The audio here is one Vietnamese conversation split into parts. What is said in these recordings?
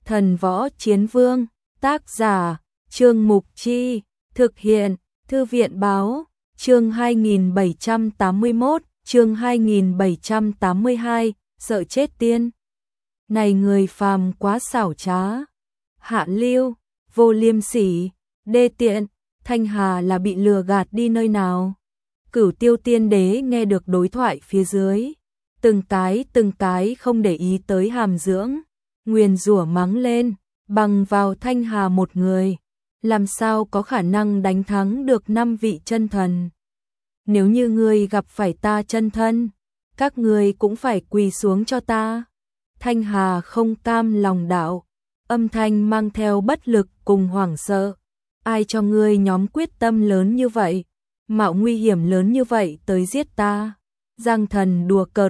Thần Võ Chiến Vương, tác giả, Trương Mục Chi, thực hiện, Thư viện Báo, chương 2781, chương 2782, sợ chết tiên. Này người phàm quá xảo trá, hạ lưu, vô liêm sỉ, đê tiện, Thanh Hà là bị lừa gạt đi nơi nào? Cửu Tiêu Tiên Đế nghe được đối thoại phía dưới, từng cái không để ý tới hàm dưỡng, nguyền rủa mắng lên, bằng vào Thanh Hà một người, làm sao có khả năng đánh thắng được 5 vị chân thần. Nếu như ngươi gặp phải ta chân thân, các ngươi cũng phải quỳ xuống cho ta. Thanh Hà không cam lòng đạo, âm thanh mang theo bất lực cùng hoảng sợ. Ai cho ngươi nhóm quyết tâm lớn như vậy, mạo nguy hiểm lớn như vậy tới giết ta? Giang Thần đùa cợt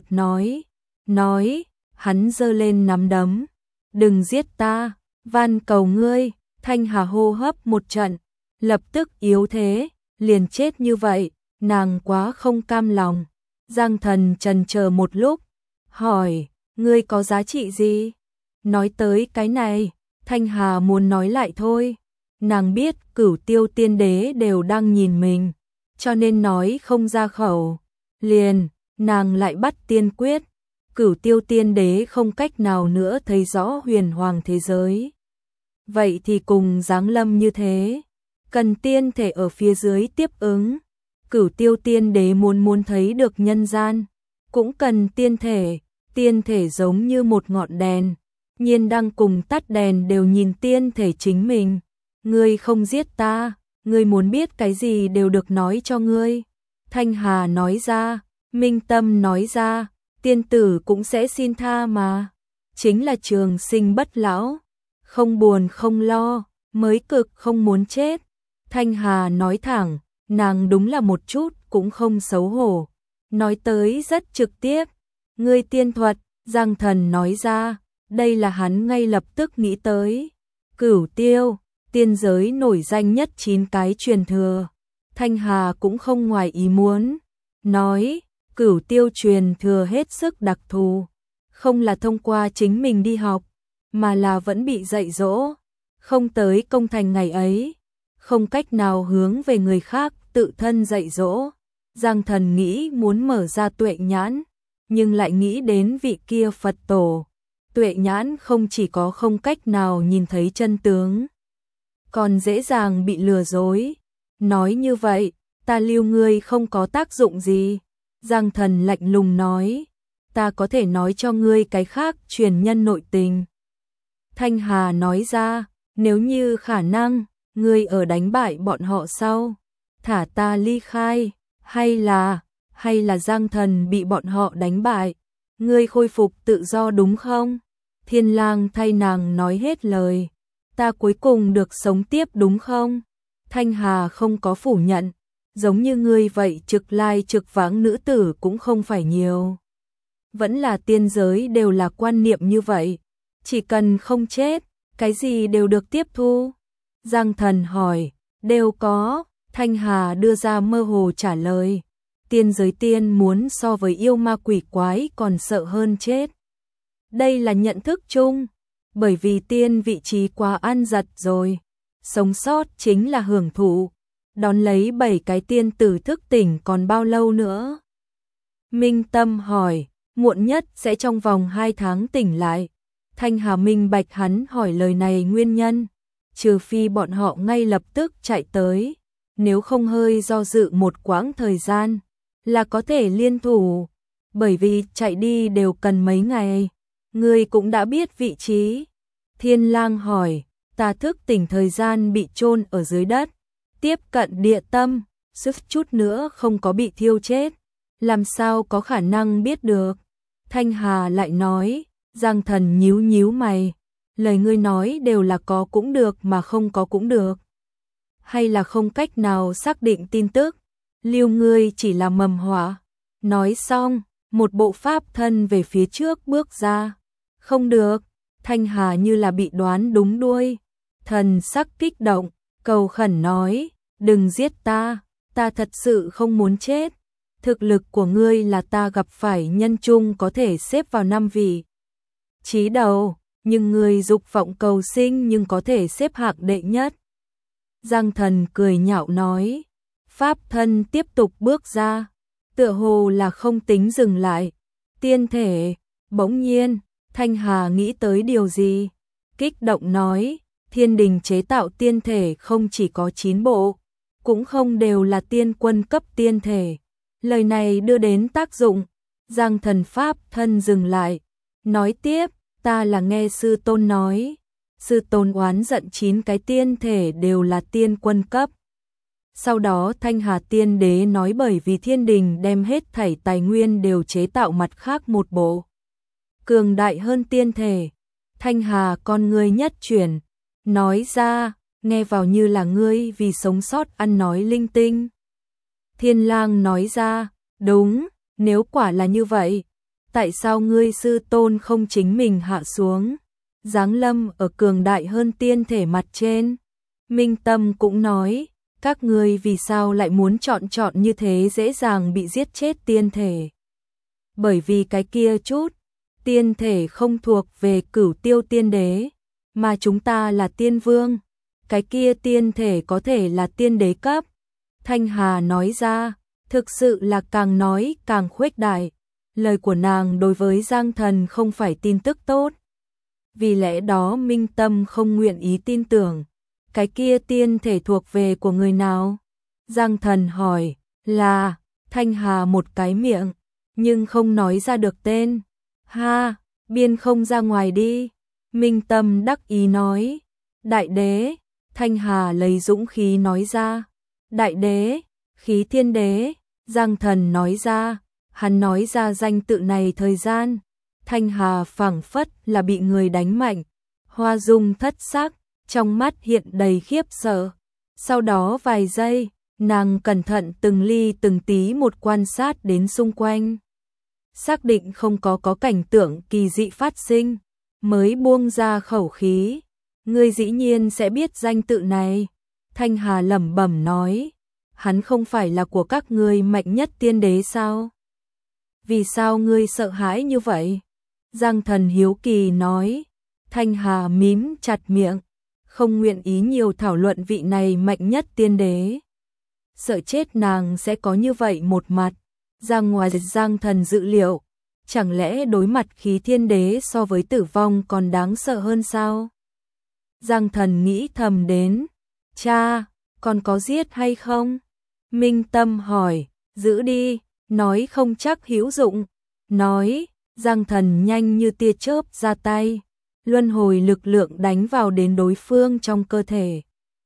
nói, hắn giơ lên nắm đấm, đừng giết ta, van cầu ngươi. Thanh Hà hô hấp một trận, lập tức yếu thế, liền chết như vậy, nàng quá không cam lòng. Giang Thần chần chờ một lúc, hỏi, ngươi có giá trị gì? Nói tới cái này, Thanh Hà muốn nói lại thôi. Nàng biết Cửu Tiêu Tiên Đế đều đang nhìn mình, cho nên nói không ra khẩu. Liền, nàng lại bắt tiên quyết. Cửu Tiêu Tiên Đế không cách nào nữa thấy rõ huyền hoàng thế giới. Vậy thì cùng giáng lâm như thế, cần tiên thể ở phía dưới tiếp ứng. Cửu Tiêu Tiên Đế muốn thấy được nhân gian, cũng cần tiên thể giống như một ngọn đèn, nhiên đăng cùng tắt đèn đều nhìn tiên thể chính mình. Ngươi không giết ta, ngươi muốn biết cái gì đều được nói cho ngươi. Thanh Hà nói ra, Minh Tâm nói ra, tiên tử cũng sẽ xin tha mà. Chính là trường sinh bất lão, không buồn không lo, mới cực không muốn chết. Thanh Hà nói thẳng, nàng đúng là một chút cũng không xấu hổ. Nói tới rất trực tiếp, ngươi tiên thuật, Giang Thần nói ra, đây là hắn ngay lập tức nghĩ tới. Cửu Tiêu tiên giới nổi danh nhất 9 cái truyền thừa. Thanh Hà cũng không ngoài ý muốn, nói, Cửu Tiêu truyền thừa hết sức đặc thù, không là thông qua chính mình đi học, mà là vẫn bị dạy dỗ, không tới công thành ngày ấy, không cách nào hướng về người khác tự thân dạy dỗ. Giang Thần nghĩ muốn mở ra tuệ nhãn, nhưng lại nghĩ đến vị kia Phật tổ. Tuệ nhãn không chỉ có không cách nào nhìn thấy chân tướng, còn dễ dàng bị lừa dối. Nói như vậy, ta lưu ngươi không có tác dụng gì. Giang Thần lạnh lùng nói, ta có thể nói cho ngươi cái khác truyền nhân nội tình. Thanh Hà nói ra, nếu như khả năng, ngươi ở đánh bại bọn họ sau, thả ta ly khai, hay là Giang Thần bị bọn họ đánh bại, ngươi khôi phục tự do đúng không? Thiên Lang thay nàng nói hết lời, ta cuối cùng được sống tiếp đúng không? Thanh Hà không có phủ nhận, giống như ngươi vậy trực lai trực vãng nữ tử cũng không phải nhiều. Vẫn là tiên giới đều là quan niệm như vậy, chỉ cần không chết, cái gì đều được tiếp thu. Giang Thần hỏi, đều có. Thanh Hà đưa ra mơ hồ trả lời, tiên giới tiên muốn so với yêu ma quỷ quái còn sợ hơn chết. Đây là nhận thức chung, bởi vì tiên vị trí quá ăn giật rồi, sống sót chính là hưởng thụ, đón lấy 7 cái tiên tử thức tỉnh còn bao lâu nữa? Minh Tâm hỏi, muộn nhất sẽ trong vòng 2 tháng tỉnh lại. Thanh Hà minh bạch hắn hỏi lời này nguyên nhân, trừ phi bọn họ ngay lập tức chạy tới, nếu không hơi do dự một quãng thời gian, là có thể liên thủ, bởi vì chạy đi đều cần mấy ngày. Ngươi cũng đã biết vị trí. Thiên Lang hỏi, ta thức tỉnh thời gian bị chôn ở dưới đất, tiếp cận địa tâm, suýt chút nữa không có bị thiêu chết, làm sao có khả năng biết được? Thanh Hà lại nói, Giang Thần nhíu mày, lời ngươi nói đều là có cũng được mà không có cũng được, hay là không cách nào xác định tin tức, lưu ngươi chỉ là mầm họa. Nói xong, một bộ pháp thân về phía trước bước ra. Không được. Thanh Hà như là bị đoán đúng đuôi, thần sắc kích động, cầu khẩn nói, đừng giết ta thật sự không muốn chết. Thực lực của ngươi là ta gặp phải nhân chung có thể xếp vào 5 vị trí đầu, nhưng người dục vọng cầu sinh nhưng có thể xếp hạng đệ nhất. Giang Thần cười nhạo nói, pháp thân tiếp tục bước ra, tựa hồ là không tính dừng lại. Tiên thể, bỗng nhiên, Thanh Hà nghĩ tới điều gì, kích động nói, Thiên Đình chế tạo tiên thể không chỉ có 9 bộ, cũng không đều là tiên quân cấp tiên thể. Lời này đưa đến tác dụng, Giang Thần pháp thân dừng lại, nói tiếp, ta là nghe sư tôn nói, sư tôn oán giận 9 cái tiên thể đều là tiên quân cấp. Sau đó Thanh Hà Tiên Đế nói bởi vì Thiên Đình đem hết thảy tài nguyên đều chế tạo mặt khác một bộ cường đại hơn tiên thể. Thanh Hà con ngươi nhất chuyển, nói ra, nghe vào như là ngươi vì sống sót ăn nói linh tinh. Thiên Lang nói ra, đúng, nếu quả là như vậy, tại sao ngươi sư tôn không chính mình hạ xuống, giáng lâm ở cường đại hơn tiên thể mặt trên? Minh Tâm cũng nói, các ngươi vì sao lại muốn chọn như thế dễ dàng bị giết chết tiên thể? Bởi vì cái kia chút tiên thể không thuộc về Cửu Tiêu Tiên Đế, mà chúng ta là tiên vương, cái kia tiên thể có thể là tiên đế cấp. Thanh Hà nói ra, thực sự là càng nói càng khuếch đại. Lời của nàng đối với Giang Thần không phải tin tức tốt. Vì lẽ đó Minh Tâm không nguyện ý tin tưởng. Cái kia tiên thể thuộc về của người nào? Giang Thần hỏi, là, Thanh Hà một cái miệng, nhưng không nói ra được tên. Ha, biên không ra ngoài đi. Minh Tâm đắc ý nói, đại đế. Thanh Hà lấy dũng khí nói ra, đại đế, khí thiên đế. Giang Thần nói ra, hắn nói ra danh tự này thời gian, Thanh Hà phảng phất là bị người đánh mạnh, hoa dung thất sắc, trong mắt hiện đầy khiếp sợ. Sau đó vài giây, nàng cẩn thận từng ly từng tí một quan sát đến xung quanh. Xác định không có cảnh tượng kỳ dị phát sinh, mới buông ra khẩu khí. Ngươi dĩ nhiên sẽ biết danh tự này. Thanh Hà lẩm bẩm nói, hắn không phải là của các ngươi mạnh nhất tiên đế sao? Vì sao ngươi sợ hãi như vậy? Giang Thần hiếu kỳ nói. Thanh Hà mím chặt miệng, không nguyện ý nhiều thảo luận vị này mạnh nhất tiên đế. Sợ chết nàng sẽ có như vậy một mặt, ra ngoài Giang Thần dự liệu, chẳng lẽ đối mặt khí thiên đế so với tử vong còn đáng sợ hơn sao? Giang Thần nghĩ thầm đến, cha, còn có giết hay không? Minh Tâm hỏi, giữ đi, nói không chắc hữu dụng. Nói, Giang Thần nhanh như tia chớp ra tay, luân hồi lực lượng đánh vào đến đối phương trong cơ thể.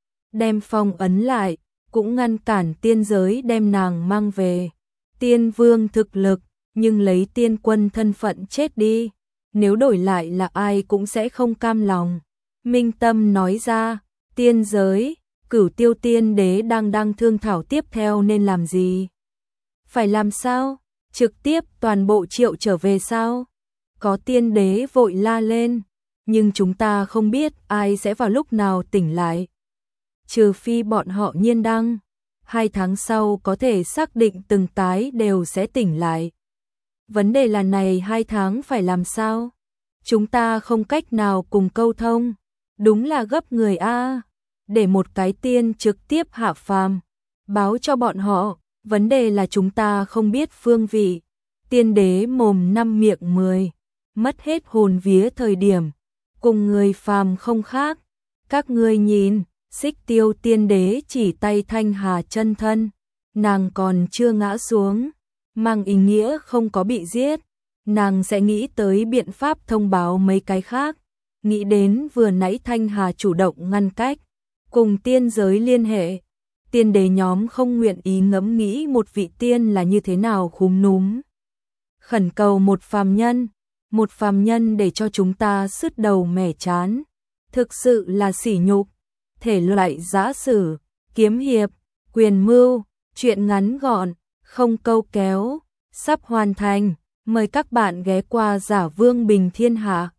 Đem phong ấn lại, cũng ngăn cản tiên giới đem nàng mang về. Tiên vương thực lực, nhưng lấy tiên quân thân phận chết đi. Nếu đổi lại là ai cũng sẽ không cam lòng. Minh Tâm nói ra, tiên giới, Cửu Tiêu Tiên Đế đang thương thảo tiếp theo nên làm gì? Phải làm sao? Trực tiếp toàn bộ triệu trở về sao? Có tiên đế vội la lên, nhưng chúng ta không biết ai sẽ vào lúc nào tỉnh lại. Trừ phi bọn họ nhiên đăng, 2 tháng sau có thể xác định từng tái đều sẽ tỉnh lại. Vấn đề là này 2 tháng phải làm sao? Chúng ta không cách nào cùng câu thông, đúng là gấp người a. Để một cái tiên trực tiếp hạ phàm, báo cho bọn họ, vấn đề là chúng ta không biết phương vị. Tiên đế mồm 5 miệng 10, mất hết hồn vía thời điểm, cùng người phàm không khác. Các ngươi nhìn, Xích Tiêu Tiên Đế chỉ tay Thanh Hà chân thân, nàng còn chưa ngã xuống, mang ý nghĩa không có bị giết, nàng sẽ nghĩ tới biện pháp thông báo mấy cái khác, nghĩ đến vừa nãy Thanh Hà chủ động ngăn cách, cùng tiên giới liên hệ. Tiên đế nhóm không nguyện ý ngẫm nghĩ một vị tiên là như thế nào khúm núm. Khẩn cầu một phàm nhân để cho chúng ta sứt đầu mẻ chán. Thực sự là sỉ nhục. Thể loại giã sử, kiếm hiệp, quyền mưu, truyện ngắn gọn, không câu kéo, sắp hoàn thành. Mời các bạn ghé qua Giả Vương Bình Thiên Hạ.